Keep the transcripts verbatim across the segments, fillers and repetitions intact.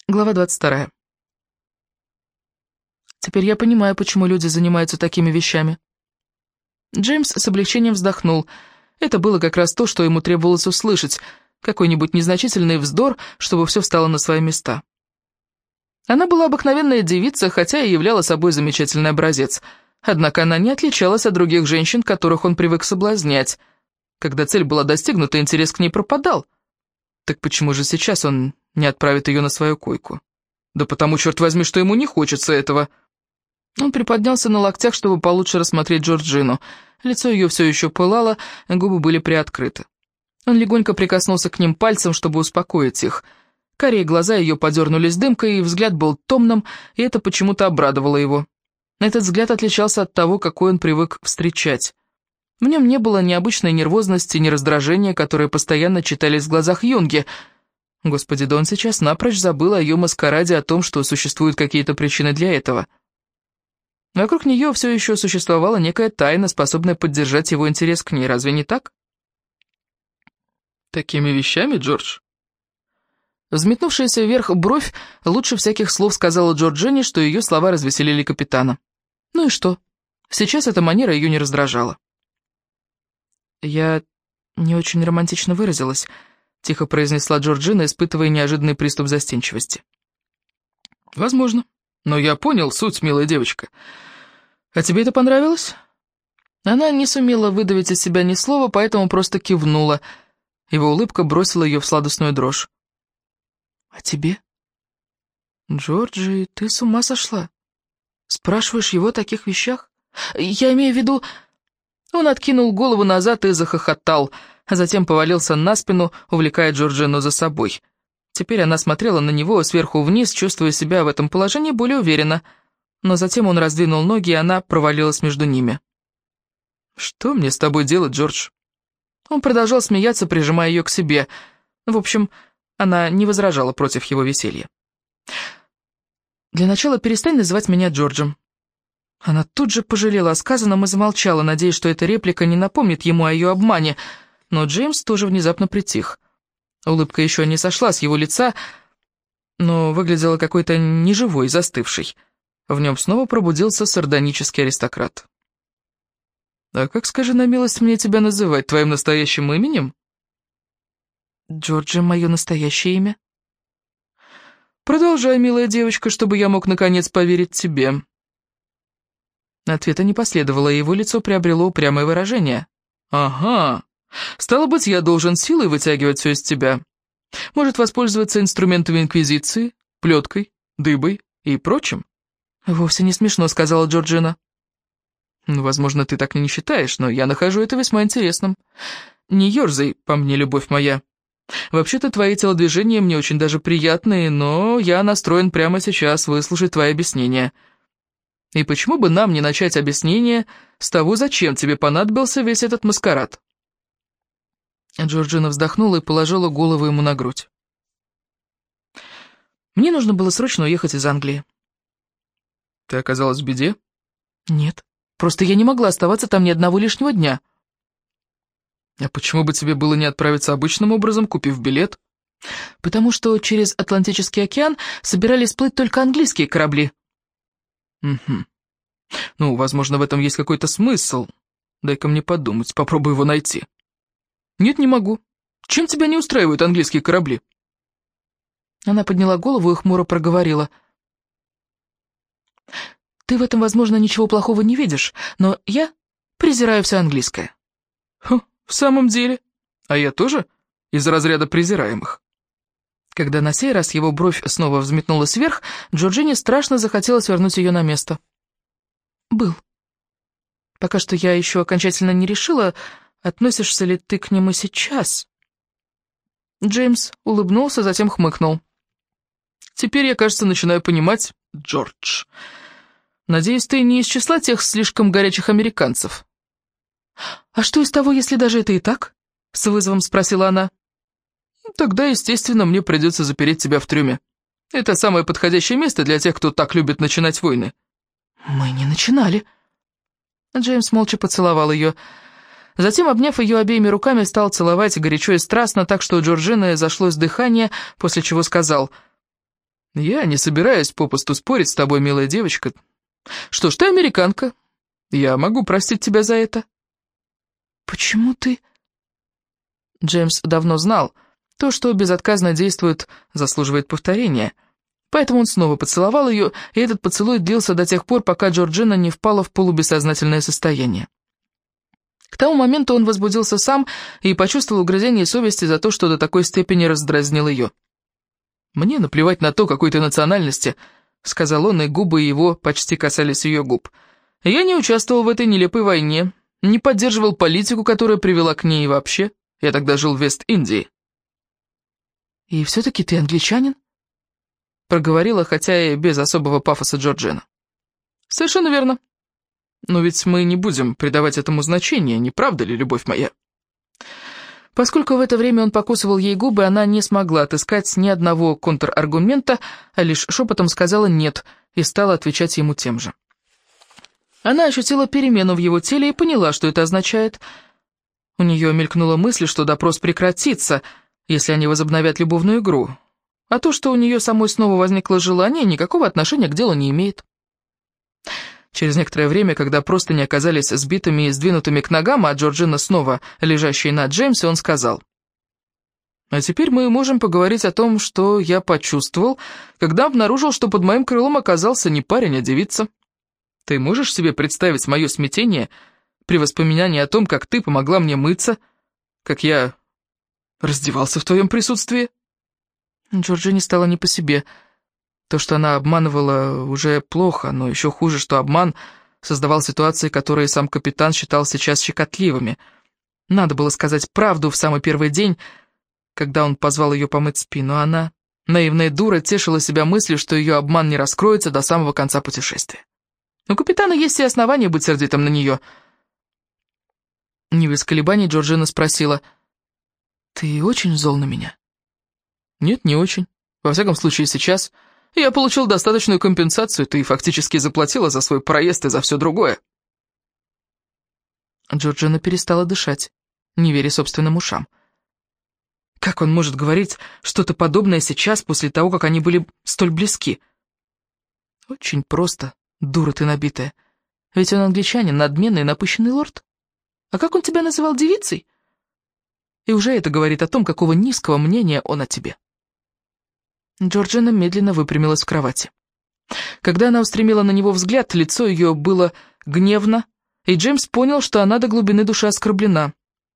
Глава двадцать вторая. Теперь я понимаю, почему люди занимаются такими вещами. Джеймс с облегчением вздохнул. Это было как раз то, что ему требовалось услышать. Какой-нибудь незначительный вздор, чтобы все встало на свои места. Она была обыкновенная девица, хотя и являла собой замечательный образец. Однако она не отличалась от других женщин, которых он привык соблазнять. Когда цель была достигнута, интерес к ней пропадал. Так почему же сейчас он не отправит ее на свою койку? Да потому, черт возьми, что ему не хочется этого. Он приподнялся на локтях, чтобы получше рассмотреть Джорджину. Лицо ее все еще пылало, губы были приоткрыты. Он легонько прикоснулся к ним пальцем, чтобы успокоить их. Карие глаза ее подернулись дымкой, и взгляд был томным, и это почему-то обрадовало его. Этот взгляд отличался от того, какой он привык встречать. В нем не было ни обычной нервозности, ни раздражения, которые постоянно читались в глазах Юнги. Господи, да он сейчас напрочь забыл о ее маскараде, о том, что существуют какие-то причины для этого. Вокруг нее все еще существовала некая тайна, способная поддержать его интерес к ней, разве не так? Такими вещами, Джордж? Взметнувшаяся вверх бровь лучше всяких слов сказала Джорджине, что ее слова развеселили капитана. Ну и что? Сейчас эта манера ее не раздражала. «Я не очень романтично выразилась», — тихо произнесла Джорджина, испытывая неожиданный приступ застенчивости. «Возможно. Но я понял суть, милая девочка. А тебе это понравилось?» Она не сумела выдавить из себя ни слова, поэтому просто кивнула. Его улыбка бросила ее в сладостную дрожь. «А тебе?» «Джорджи, ты с ума сошла? Спрашиваешь его о таких вещах? Я имею в виду...» Он откинул голову назад и захохотал, а затем повалился на спину, увлекая Джорджину за собой. Теперь она смотрела на него сверху вниз, чувствуя себя в этом положении более уверенно. Но затем он раздвинул ноги, и она провалилась между ними. «Что мне с тобой делать, Джордж?» Он продолжал смеяться, прижимая ее к себе. В общем, она не возражала против его веселья. «Для начала перестань называть меня Джорджем». Она тут же пожалела о сказанном и замолчала, надеясь, что эта реплика не напомнит ему о ее обмане, но Джеймс тоже внезапно притих. Улыбка еще не сошла с его лица, но выглядела какой-то неживой, застывшей. В нем снова пробудился сардонический аристократ. «А как, скажи на милость, мне тебя называть твоим настоящим именем?» «Джорджи — мое настоящее имя». «Продолжай, милая девочка, чтобы я мог наконец поверить тебе». Ответа не последовало, и его лицо приобрело упрямое выражение. «Ага, стало быть, я должен силой вытягивать все из тебя. Может воспользоваться инструментами инквизиции, плеткой, дыбой и прочим?» «Вовсе не смешно», — сказала Джорджина. «Ну, возможно, ты так не считаешь, но я нахожу это весьма интересным. Не ерзай по мне, любовь моя. Вообще-то твои телодвижения мне очень даже приятные, но я настроен прямо сейчас выслушать твои объяснения. И почему бы нам не начать объяснение с того, зачем тебе понадобился весь этот маскарад?» Джорджина вздохнула и положила голову ему на грудь. «Мне нужно было срочно уехать из Англии». «Ты оказалась в беде?» «Нет, просто я не могла оставаться там ни одного лишнего дня». «А почему бы тебе было не отправиться обычным образом, купив билет?» «Потому что через Атлантический океан собирались плыть только английские корабли». «Угу. Ну, возможно, в этом есть какой-то смысл. Дай-ка мне подумать, попробуй его найти». «Нет, не могу. Чем тебя не устраивают английские корабли?» Она подняла голову и хмуро проговорила. «Ты в этом, возможно, ничего плохого не видишь, но я презираю все английское». «Хм, в самом деле? А я тоже из разряда презираемых?» Когда на сей раз его бровь снова взметнулась вверх, Джорджине страшно захотелось вернуть ее на место. «Был. Пока что я еще окончательно не решила, относишься ли ты к нему сейчас?» Джеймс улыбнулся, затем хмыкнул. «Теперь я, кажется, начинаю понимать, Джордж. Надеюсь, ты не из числа тех слишком горячих американцев». «А что из того, если даже это и так?» — с вызовом спросила она. «Тогда, естественно, мне придется запереть тебя в трюме. Это самое подходящее место для тех, кто так любит начинать войны». «Мы не начинали». Джеймс молча поцеловал ее. Затем, обняв ее обеими руками, стал целовать горячо и страстно, так что у Джорджины зашлось дыхание, после чего сказал: «Я не собираюсь попусту спорить с тобой, милая девочка. Что ж, ты американка. Я могу простить тебя за это». «Почему ты...» Джеймс давно знал, то, что безотказно действует, заслуживает повторения. Поэтому он снова поцеловал ее, и этот поцелуй длился до тех пор, пока Джорджина не впала в полубессознательное состояние. К тому моменту он возбудился сам и почувствовал угрызение совести за то, что до такой степени раздразнил ее. «Мне наплевать на то, какой ты национальности», — сказал он, и губы его почти касались ее губ. «Я не участвовал в этой нелепой войне, не поддерживал политику, которая привела к ней и вообще. Я тогда жил в Вест-Индии». «И все-таки ты англичанин?» — проговорила, хотя и без особого пафоса, Джорджина. «Совершенно верно. Но ведь мы не будем придавать этому значения, не правда ли, любовь моя?» Поскольку в это время он покусывал ей губы, она не смогла отыскать ни одного контраргумента, а лишь шепотом сказала «нет» и стала отвечать ему тем же. Она ощутила перемену в его теле и поняла, что это означает. У нее мелькнула мысль, что допрос прекратится, если они возобновят любовную игру. А то, что у нее самой снова возникло желание, никакого отношения к делу не имеет. Через некоторое время, когда просто не оказались сбитыми и сдвинутыми к ногам, а Джорджина снова лежащей на Джеймсе, он сказал: «А теперь мы можем поговорить о том, что я почувствовал, когда обнаружил, что под моим крылом оказался не парень, а девица. Ты можешь себе представить мое смятение при воспоминании о том, как ты помогла мне мыться, как я раздевался в твоем присутствии?» Джорджине стало не по себе. То, что она обманывала, уже плохо, но еще хуже, что обман создавал ситуации, которые сам капитан считал сейчас щекотливыми. Надо было сказать правду в самый первый день, когда он позвал ее помыть спину, а она, наивная дура, тешила себя мыслью, что ее обман не раскроется до самого конца путешествия. У капитана есть все основания быть сердитым на нее. Не без колебаний Джорджина спросила: «Ты очень зол на меня?» «Нет, не очень. Во всяком случае, сейчас я получил достаточную компенсацию, ты фактически заплатила за свой проезд и за все другое». Джорджина перестала дышать, не веря собственным ушам. Как он может говорить что-то подобное сейчас, после того, как они были столь близки? Очень просто, дура ты набитая. Ведь он англичанин, надменный и напыщенный лорд. А как он тебя называл, девицей? И уже это говорит о том, какого низкого мнения он о тебе. Джорджина медленно выпрямилась в кровати. Когда она устремила на него взгляд, лицо ее было гневно, и Джеймс понял, что она до глубины души оскорблена.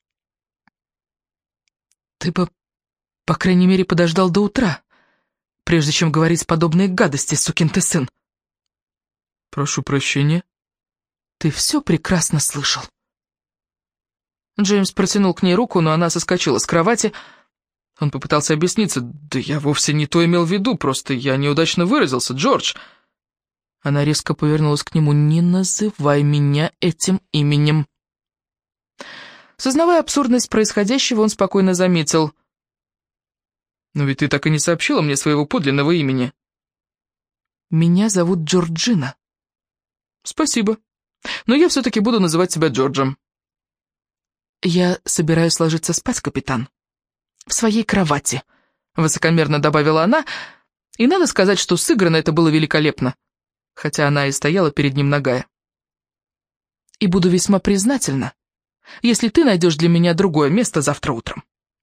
«Ты бы, по крайней мере, подождал до утра, прежде чем говорить подобные гадости, сукин ты сын». «Прошу прощения». «Ты все прекрасно слышал». Джеймс протянул к ней руку, но она соскочила с кровати. Он попытался объясниться. «Да я вовсе не то имел в виду, просто я неудачно выразился, Джордж». Она резко повернулась к нему. «Не называй меня этим именем». Сознавая абсурдность происходящего, он спокойно заметил: «Но ведь ты так и не сообщила мне своего подлинного имени». «Меня зовут Джорджина». «Спасибо, но я все-таки буду называть тебя Джорджем». «Я собираюсь ложиться спать, капитан. В своей кровати», — высокомерно добавила она, и надо сказать, что сыграно это было великолепно, хотя она и стояла перед ним нагая. «И буду весьма признательна, если ты найдешь для меня другое место завтра утром».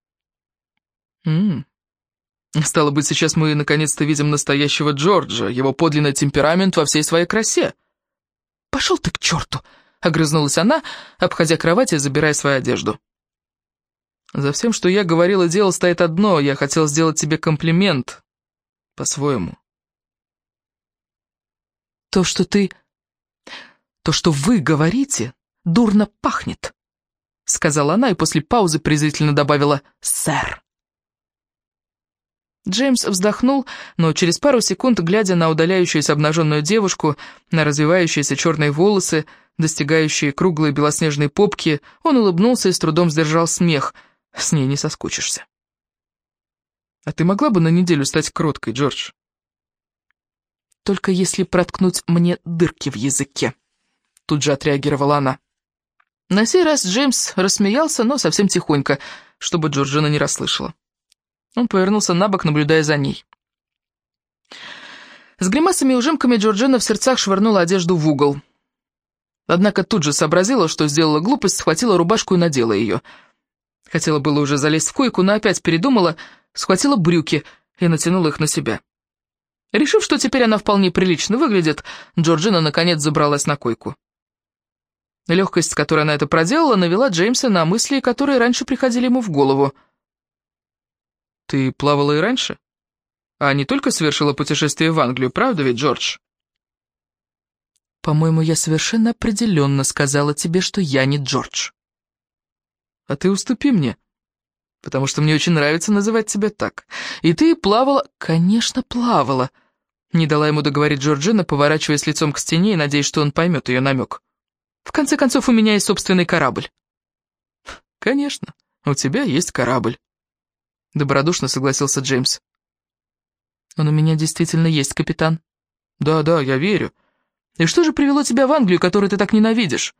«М-м. Стало быть, сейчас мы наконец-то видим настоящего Джорджа, его подлинный темперамент во всей своей красе». «Пошел ты к черту!» — огрызнулась она, обходя кровать и забирая свою одежду. «За всем, что я говорил и делал, стоит одно. Я хотел сделать тебе комплимент. По-своему». «То, что ты... То, что вы говорите, дурно пахнет», — сказала она и после паузы презрительно добавила «сэр». Джеймс вздохнул, но через пару секунд, глядя на удаляющуюся обнаженную девушку, на развивающиеся черные волосы, достигающие круглые белоснежные попки, он улыбнулся и с трудом сдержал смех. С ней не соскучишься. «А ты могла бы на неделю стать кроткой, Джордж?» «Только если проткнуть мне дырки в языке», — тут же отреагировала она. На сей раз Джеймс рассмеялся, но совсем тихонько, чтобы Джорджина не расслышала. Он повернулся на бок, наблюдая за ней. С гримасами и ужимками Джорджина в сердцах швырнула одежду в угол. Однако тут же сообразила, что сделала глупость, схватила рубашку и надела ее. Хотела было уже залезть в койку, но опять передумала, схватила брюки и натянула их на себя. Решив, что теперь она вполне прилично выглядит, Джорджина наконец забралась на койку. Легкость, с которой она это проделала, навела Джеймса на мысли, которые раньше приходили ему в голову. «Ты плавала и раньше? А не только совершила путешествие в Англию, правда ведь, Джордж?» «По-моему, я совершенно определенно сказала тебе, что я не Джордж». «А ты уступи мне, потому что мне очень нравится называть тебя так. И ты плавала...» «Конечно, плавала», — не дала ему договорить Джорджина, поворачиваясь лицом к стене и надеясь, что он поймет ее намек. «В конце концов, у меня есть собственный корабль». «Конечно, у тебя есть корабль», — добродушно согласился Джеймс. «Он у меня действительно есть, капитан». «Да-да, я верю. И что же привело тебя в Англию, которую ты так ненавидишь?»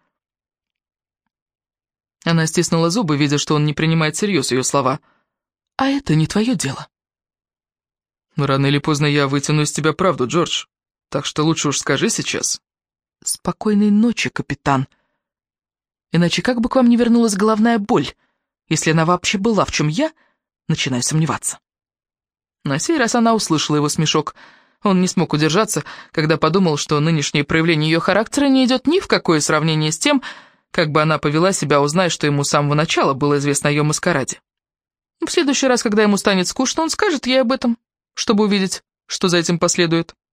Она стиснула зубы, видя, что он не принимает всерьез ее слова. «А это не твое дело». «Рано или поздно я вытяну из тебя правду, Джордж, так что лучше уж скажи сейчас». «Спокойной ночи, капитан. Иначе как бы к вам не вернулась головная боль, если она вообще была, в чем я начинаю сомневаться». На сей раз она услышала его смешок. Он не смог удержаться, когда подумал, что нынешнее проявление ее характера не идет ни в какое сравнение с тем, как бы она повела себя, узнав, что ему с самого начала было известно о ее маскараде. В следующий раз, когда ему станет скучно, он скажет ей об этом, чтобы увидеть, что за этим последует.